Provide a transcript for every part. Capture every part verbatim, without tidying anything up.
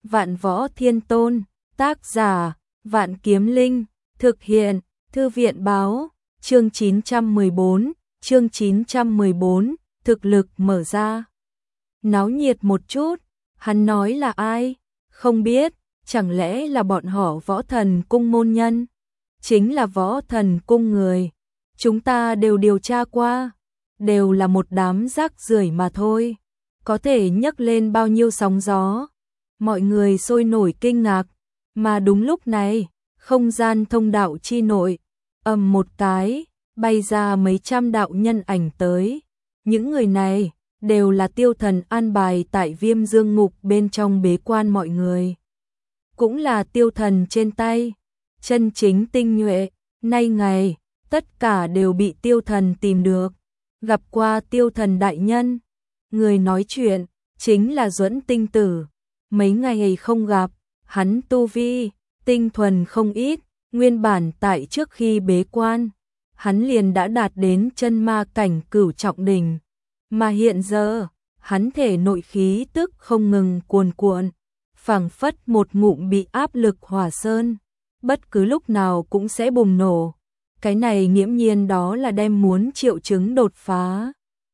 Vạn Võ Thiên Tôn, tác giả, Vạn Kiếm Linh, thực hiện, Thư viện báo, chương chín trăm mười bốn, chương chín trăm mười bốn, thực lực mở ra. Náo nhiệt một chút, hắn nói là ai? Không biết, chẳng lẽ là bọn họ Võ Thần Cung môn nhân? Chính là Võ Thần Cung người. Chúng ta đều điều tra qua, đều là một đám rác rưởi mà thôi. Có thể nhấc lên bao nhiêu sóng gió. Mọi người sôi nổi kinh ngạc, mà đúng lúc này, không gian thông đạo chi nội, ầm một cái, bay ra mấy trăm đạo nhân ảnh tới. Những người này đều là Tiêu Thần an bài tại Viêm Dương Ngục bên trong bế quan mọi người. Cũng là Tiêu Thần trên tay, chân chính tinh nhuệ, nay ngày, tất cả đều bị Tiêu Thần tìm được. Gặp qua Tiêu Thần đại nhân, người nói chuyện, chính là Duẫn Tinh Tử. Mấy ngày không gặp, hắn tu vi, tinh thuần không ít, nguyên bản tại trước khi bế quan, hắn liền đã đạt đến chân ma cảnh cửu trọng đỉnh. Mà hiện giờ, hắn thể nội khí tức không ngừng cuồn cuộn, phảng phất một ngụm bị áp lực hỏa sơn, bất cứ lúc nào cũng sẽ bùng nổ. Cái này nghiễm nhiên đó là đem muốn triệu chứng đột phá.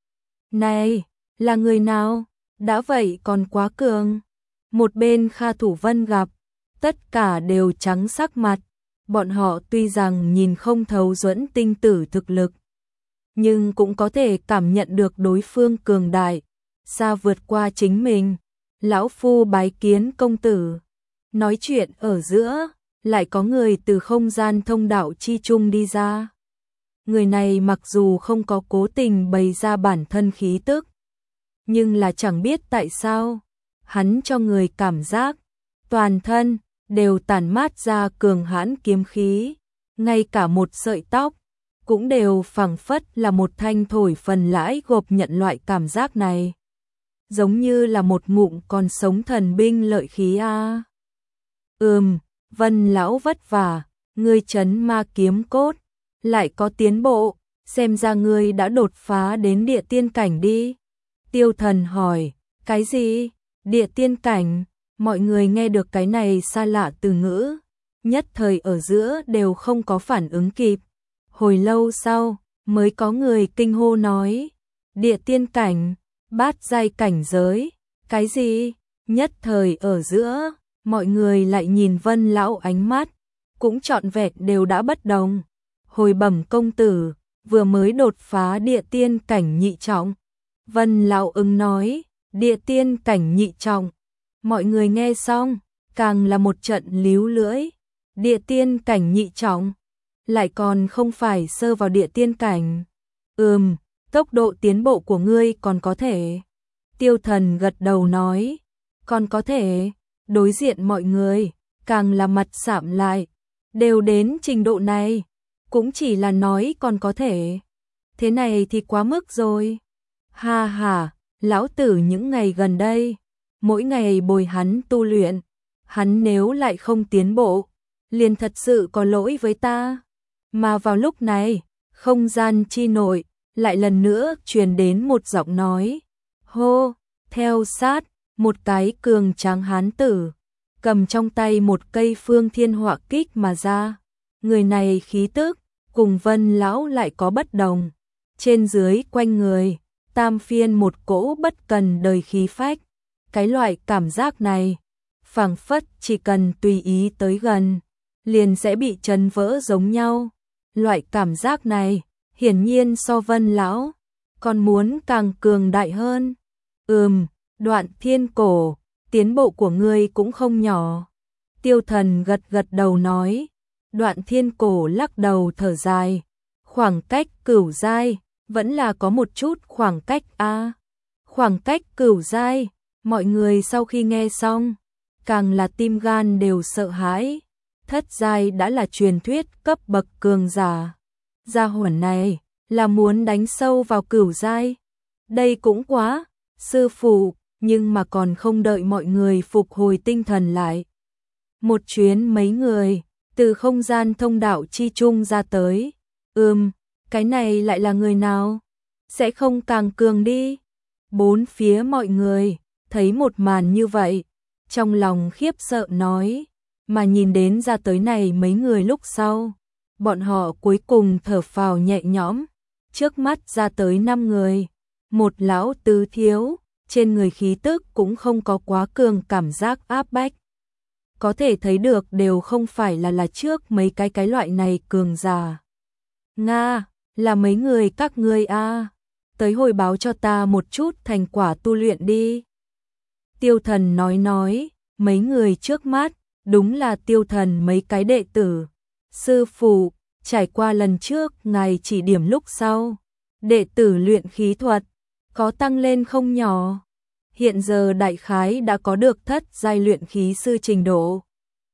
Này, là người nào? Đã vậy còn quá cường. Một bên Kha Thủ Vân gặp, tất cả đều trắng sắc mặt. Bọn họ tuy rằng nhìn không thấu Duẫn Tinh Tử thực lực, nhưng cũng có thể cảm nhận được đối phương cường đại, xa vượt qua chính mình. Lão phu bái kiến công tử. Nói chuyện ở giữa, lại có người từ không gian thông đạo chi trung đi ra. Người này mặc dù không có cố tình bày ra bản thân khí tức, nhưng là chẳng biết tại sao, hắn cho người cảm giác, toàn thân đều tản mát ra cường hãn kiếm khí, ngay cả một sợi tóc cũng đều phảng phất là một thanh thổi phần lãi gộp nhận loại cảm giác này. Giống như là một ngụm còn sống thần binh lợi khí a. À. Ừm, Vân lão vất vả, ngươi trấn ma kiếm cốt, lại có tiến bộ, xem ra ngươi đã đột phá đến địa tiên cảnh đi. Tiêu Thần hỏi, cái gì? Địa tiên cảnh? Mọi người nghe được cái này xa lạ từ ngữ, nhất thời ở giữa đều không có phản ứng kịp. Hồi lâu sau, mới có người kinh hô nói, địa tiên cảnh, bát giai cảnh giới, cái gì? Nhất thời ở giữa, mọi người lại nhìn Vân lão ánh mắt, cũng trọn vẹn đều đã bất đồng. Hồi bẩm công tử, vừa mới đột phá địa tiên cảnh nhị trọng. Vân lão ứng nói, địa tiên cảnh nhị trọng. Mọi người nghe xong, càng là một trận líu lưỡi. Địa tiên cảnh nhị trọng, lại còn không phải sơ vào địa tiên cảnh. Ừm, tốc độ tiến bộ của ngươi còn có thể. Tiêu Thần gật đầu nói, còn có thể. Đối diện mọi người, càng là mặt sạm lại. Đều đến trình độ này, cũng chỉ là nói còn có thể. Thế này thì quá mức rồi. Ha ha, lão tử những ngày gần đây, mỗi ngày bồi hắn tu luyện, hắn nếu lại không tiến bộ, liền thật sự có lỗi với ta. Mà vào lúc này, không gian chi nội, lại lần nữa truyền đến một giọng nói. Hô, theo sát, một cái cường tráng hán tử, cầm trong tay một cây phương thiên họa kích mà ra. Người này khí tức, cùng Vân lão lại có bất đồng. Trên dưới quanh người, tam phiên một cỗ bất cần đời khí phách. Cái loại cảm giác này, phảng phất chỉ cần tùy ý tới gần, liền sẽ bị chấn vỡ giống nhau. Loại cảm giác này, hiển nhiên so Vân lão còn muốn càng cường đại hơn. Ừm, Đoạn Thiên Cổ, tiến bộ của ngươi cũng không nhỏ. Tiêu Thần gật gật đầu nói. Đoạn Thiên Cổ lắc đầu thở dài. Khoảng cách cửu giai, vẫn là có một chút khoảng cách a. À. Khoảng cách cửu giai, mọi người sau khi nghe xong, càng là tim gan đều sợ hãi. Thất giai đã là truyền thuyết cấp bậc cường giả. Gia hỏa này, là muốn đánh sâu vào cửu giai. Đây cũng quá, sư phụ. Nhưng mà còn không đợi mọi người phục hồi tinh thần lại. Một chuyến mấy người, từ không gian thông đạo chi trung ra tới. Ừm, cái này lại là người nào? Sẽ không càng cường đi. Bốn phía mọi người, thấy một màn như vậy, trong lòng khiếp sợ nói, mà nhìn đến ra tới này mấy người lúc sau, bọn họ cuối cùng thở phào nhẹ nhõm, trước mắt ra tới năm người, một lão tứ thiếu, trên người khí tức cũng không có quá cường cảm giác áp bách. Có thể thấy được đều không phải là là trước mấy cái cái loại này cường giả. Nga, là mấy người các ngươi a, tới hồi báo cho ta một chút thành quả tu luyện đi. Tiêu Thần nói nói, mấy người trước mắt, đúng là Tiêu Thần mấy cái đệ tử. Sư phụ, trải qua lần trước ngài chỉ điểm lúc sau, đệ tử luyện khí thuật, có tăng lên không nhỏ. Hiện giờ đại khái đã có được thất giai luyện khí sư trình độ.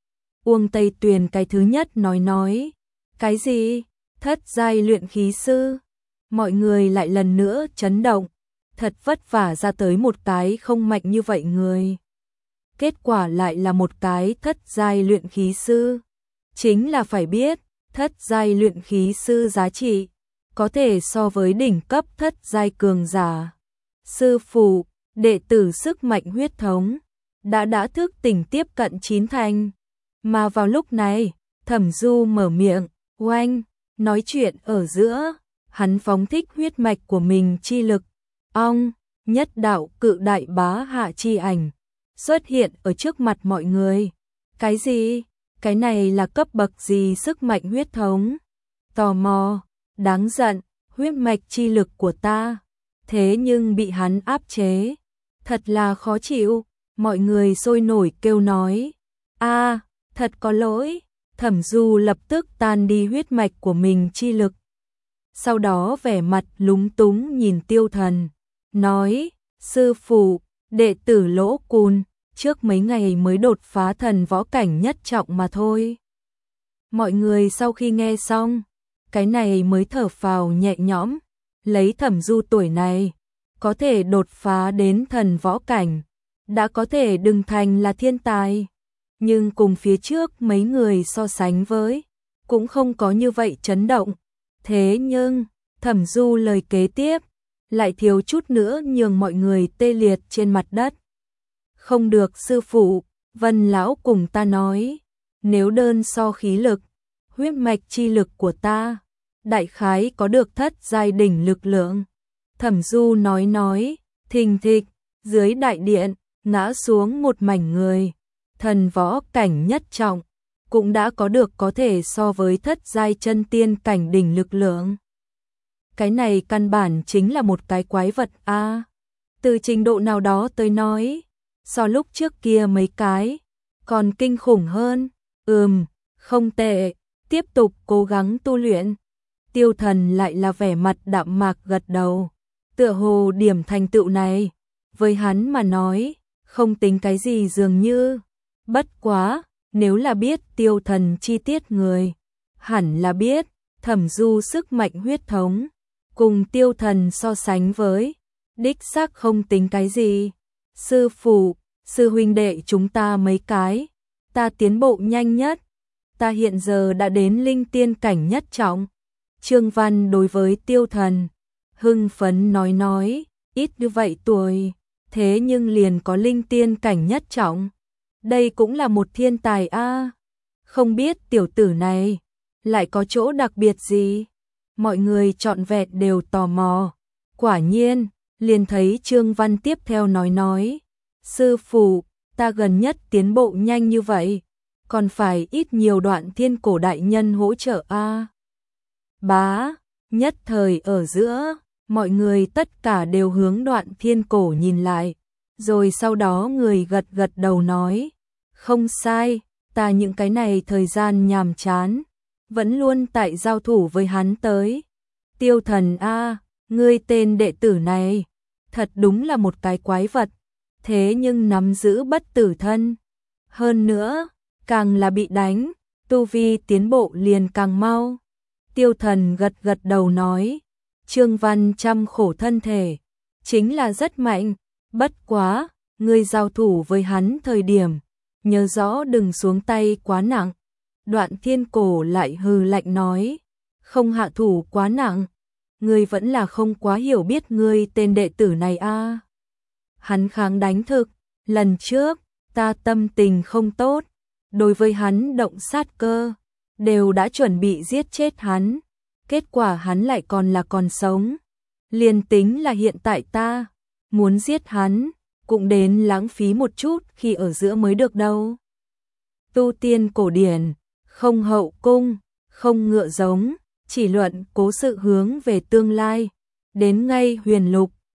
Uông Tây Tuyền cái thứ nhất nói nói, cái gì? Thất giai luyện khí sư? Mọi người lại lần nữa chấn động, thật vất vả ra tới một cái không mạnh như vậy người. Kết quả lại là một cái thất giai luyện khí sư. Chính là phải biết, thất giai luyện khí sư giá trị, có thể so với đỉnh cấp thất giai cường giả. Sư phụ, đệ tử sức mạnh huyết thống, đã đã thức tỉnh tiếp cận chín thành. Mà vào lúc này, Thẩm Du mở miệng, oanh, nói chuyện ở giữa, hắn phóng thích huyết mạch của mình chi lực. Ong, nhất đạo cự đại bá hạ chi ảnh, xuất hiện ở trước mặt mọi người. Cái gì? Cái này là cấp bậc gì sức mạnh huyết thống? Tò mò, đáng giận, huyết mạch chi lực của ta. Thế nhưng bị hắn áp chế. Thật là khó chịu, mọi người sôi nổi kêu nói. A, thật có lỗi, Thẩm Du lập tức tan đi huyết mạch của mình chi lực. Sau đó vẻ mặt lúng túng nhìn Tiêu Thần, nói, sư phụ, đệ tử Lỗ Cùn, trước mấy ngày mới đột phá thần võ cảnh nhất trọng mà thôi. Mọi người sau khi nghe xong, cái này mới thở phào nhẹ nhõm, lấy Thẩm Du tuổi này, có thể đột phá đến thần võ cảnh, đã có thể đừng thành là thiên tài. Nhưng cùng phía trước mấy người so sánh với, cũng không có như vậy chấn động. Thế nhưng, Thẩm Du lời kế tiếp, lại thiếu chút nữa nhường mọi người tê liệt trên mặt đất. Không được sư phụ, Vân lão cùng ta nói, nếu đơn so khí lực, huyết mạch chi lực của ta, đại khái có được thất giai đỉnh lực lượng. Thẩm Du nói nói, thình thịch, dưới đại điện, ngã xuống một mảnh người, thần võ cảnh nhất trọng, cũng đã có được có thể so với thất giai chân tiên cảnh đỉnh lực lượng. Cái này căn bản chính là một cái quái vật a. À, từ trình độ nào đó tới nói, so lúc trước kia mấy cái, còn kinh khủng hơn. Ừm, không tệ, tiếp tục cố gắng tu luyện. Tiêu Thần lại là vẻ mặt đạm mạc gật đầu, tựa hồ điểm thành tựu này, với hắn mà nói, không tính cái gì dường như. Bất quá, nếu là biết Tiêu Thần chi tiết người, hẳn là biết, Thẩm Du sức mạnh huyết thống, cùng Tiêu Thần so sánh với, đích xác không tính cái gì. Sư phụ, sư huynh đệ chúng ta mấy cái, ta tiến bộ nhanh nhất, ta hiện giờ đã đến linh tiên cảnh nhất trọng. Trương Văn đối với Tiêu Thần, hưng phấn nói nói, ít như vậy tuổi, thế nhưng liền có linh tiên cảnh nhất trọng. Đây cũng là một thiên tài a. À. Không biết tiểu tử này lại có chỗ đặc biệt gì? Mọi người trọn vẹn đều tò mò. Quả nhiên, liền thấy Trương Văn tiếp theo nói nói, sư phụ, ta gần nhất tiến bộ nhanh như vậy, còn phải ít nhiều đoạn thiên cổ đại nhân hỗ trợ a. À. Bá, nhất thời ở giữa, mọi người tất cả đều hướng đoạn thiên cổ nhìn lại, rồi sau đó người gật gật đầu nói, không sai, ta những cái này thời gian nhàm chán, vẫn luôn tại giao thủ với hắn tới. Tiêu Thần a, ngươi tên đệ tử này, thật đúng là một cái quái vật, thế nhưng nắm giữ bất tử thân. Hơn nữa, càng là bị đánh, tu vi tiến bộ liền càng mau. Tiêu Thần gật gật đầu nói, Trương Văn chăm khổ thân thể, chính là rất mạnh, bất quá, ngươi giao thủ với hắn thời điểm, nhớ rõ đừng xuống tay quá nặng. Đoạn thiên cổ lại hừ lạnh nói, không hạ thủ quá nặng, ngươi vẫn là không quá hiểu biết ngươi tên đệ tử này a. À. Hắn kháng đánh thực, lần trước, ta tâm tình không tốt, đối với hắn động sát cơ, đều đã chuẩn bị giết chết hắn, kết quả hắn lại còn là còn sống. Liền tính là hiện tại ta muốn giết hắn, cũng đến lãng phí một chút khi ở giữa mới được đâu. Tu tiên cổ điển, không hậu cung, không ngựa giống, chỉ luận cố sự hướng về tương lai, đến ngay huyền lục,